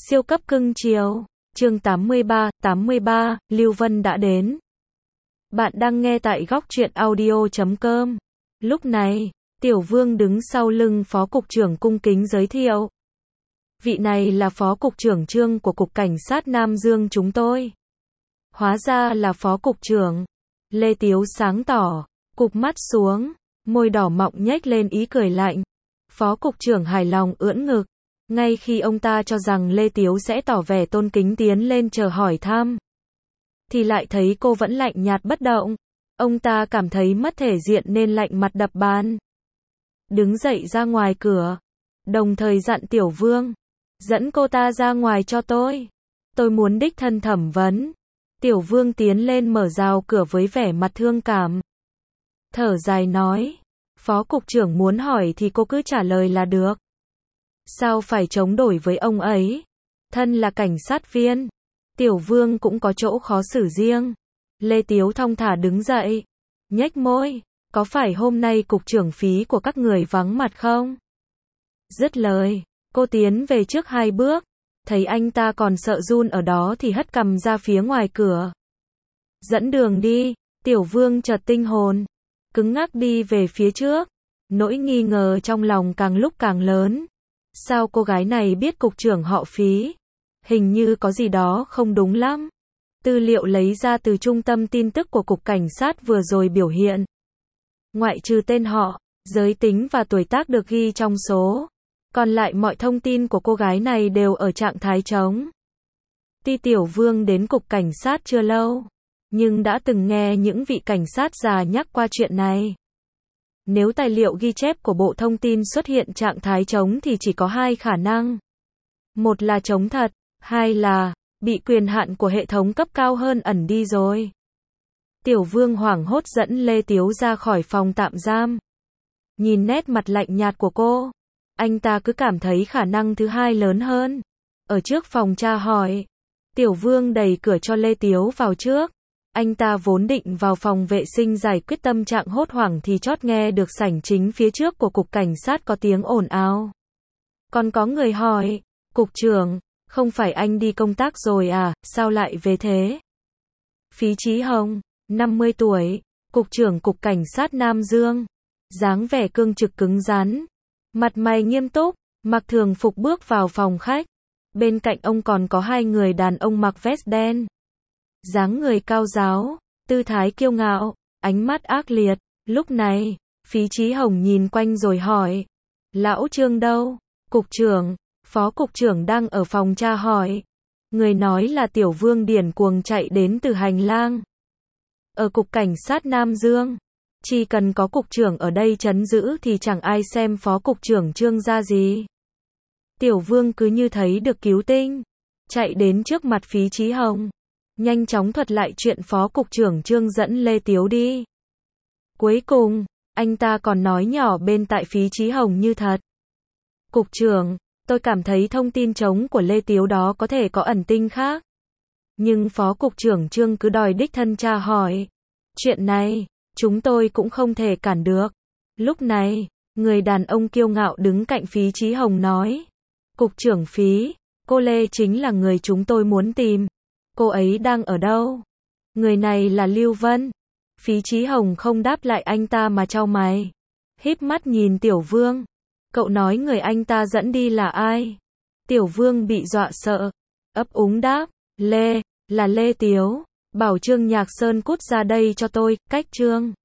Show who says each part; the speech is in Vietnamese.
Speaker 1: Siêu cấp cưng chiều. Chương 83, Lưu Vân đã đến. Bạn đang nghe tại góc truyện audio.com. Lúc này, Tiểu Vương đứng sau lưng Phó Cục trưởng cung kính giới thiệu. Vị này là Phó Cục trưởng Trương của Cục Cảnh sát Nam Dương chúng tôi. Hóa ra là Phó Cục trưởng. Lê Tiếu sáng tỏ, cụp mắt xuống, môi đỏ mọng nhếch lên ý cười lạnh. Phó Cục trưởng hài lòng ưỡn ngực. Ngay khi ông ta cho rằng Lê Tiếu sẽ tỏ vẻ tôn kính tiến lên chờ hỏi thăm, thì lại thấy cô vẫn lạnh nhạt bất động. Ông ta cảm thấy mất thể diện nên lạnh mặt đập bàn. Đứng dậy ra ngoài cửa, đồng thời dặn Tiểu Vương, dẫn cô ta ra ngoài cho tôi. Tôi muốn đích thân thẩm vấn. Tiểu Vương tiến lên mở rào cửa với vẻ mặt thương cảm. Thở dài nói, Phó Cục trưởng muốn hỏi thì cô cứ trả lời là được. Sao phải chống đổi với ông ấy? Thân là cảnh sát viên, Tiểu Vương cũng có chỗ khó xử riêng. Lê Tiếu thong thả đứng dậy, nhếch môi, có phải hôm nay cục trưởng phí của các người vắng mặt không? Dứt lời, cô tiến về trước 2 bước, thấy anh ta còn sợ run ở đó thì hất cằm ra phía ngoài cửa. Dẫn đường đi. Tiểu Vương chợt tinh hồn, cứng ngắc đi về phía trước, nỗi nghi ngờ trong lòng càng lúc càng lớn. Sao cô gái này biết cục trưởng họ Phí? Hình như có gì đó không đúng lắm. Tư liệu lấy ra từ trung tâm tin tức của Cục Cảnh sát vừa rồi biểu hiện, ngoại trừ tên họ, giới tính và tuổi tác được ghi trong số, còn lại mọi thông tin của cô gái này đều ở trạng thái trống. Tuy Tiểu Vương đến Cục Cảnh sát chưa lâu, nhưng đã từng nghe những vị cảnh sát già nhắc qua chuyện này. Nếu tài liệu ghi chép của Bộ Thông tin xuất hiện trạng thái trống thì chỉ có 2 khả năng. Một là trống thật, 2 là bị quyền hạn của hệ thống cấp cao hơn ẩn đi rồi. Tiểu Vương hoảng hốt dẫn Lê Tiếu ra khỏi phòng tạm giam. Nhìn nét mặt lạnh nhạt của cô, anh ta cứ cảm thấy khả năng thứ 2 lớn hơn. Ở trước phòng tra hỏi, Tiểu Vương đẩy cửa cho Lê Tiếu vào trước. Anh ta vốn định vào phòng vệ sinh giải quyết tâm trạng hốt hoảng thì chót nghe được sảnh chính phía trước của Cục Cảnh sát có tiếng ồn ào. Còn có người hỏi, Cục trưởng, không phải anh đi công tác rồi à, sao lại về thế? Phí Chí Hồng, 50 tuổi, Cục trưởng Cục Cảnh sát Nam Dương, dáng vẻ cương trực cứng rắn, mặt mày nghiêm túc, mặc thường phục bước vào phòng khách. Bên cạnh ông còn có 2 người đàn ông mặc vest đen. Dáng người cao ráo, tư thái kiêu ngạo, ánh mắt ác liệt. Lúc này, Phí Chí Hồng nhìn quanh rồi hỏi, lão Trương đâu? Cục trưởng, Phó Cục trưởng đang ở phòng tra hỏi. Người nói là Tiểu Vương điên cuồng chạy đến từ hành lang. Ở Cục Cảnh sát Nam Dương, chỉ cần có Cục trưởng ở đây trấn giữ thì chẳng ai xem Phó Cục trưởng Trương ra gì. Tiểu Vương cứ như thấy được cứu tinh, chạy đến trước mặt Phí Chí Hồng, nhanh chóng thuật lại chuyện Phó Cục trưởng Trương dẫn Lê Tiếu đi. Cuối cùng, anh ta còn nói nhỏ bên tai Phí Chí Hồng như thật. Cục trưởng, tôi cảm thấy thông tin trống của Lê Tiếu đó có thể có ẩn tinh khác. Nhưng Phó Cục trưởng Trương cứ đòi đích thân tra hỏi. Chuyện này, chúng tôi cũng không thể cản được. Lúc này, người đàn ông kiêu ngạo đứng cạnh Phí Chí Hồng nói. Cục trưởng Phí, cô Lê chính là người chúng tôi muốn tìm. Cô ấy đang ở đâu? Người này là Lưu Vân. Phí Chí Hồng không đáp lại anh ta mà chau mày, híp mắt nhìn Tiểu Vương. Cậu nói người anh ta dẫn đi là ai? Tiểu Vương bị dọa sợ, ấp úng đáp, là Lê Tiếu. Bảo Trương Nhạc Sơn cút ra đây cho tôi. Cách Trương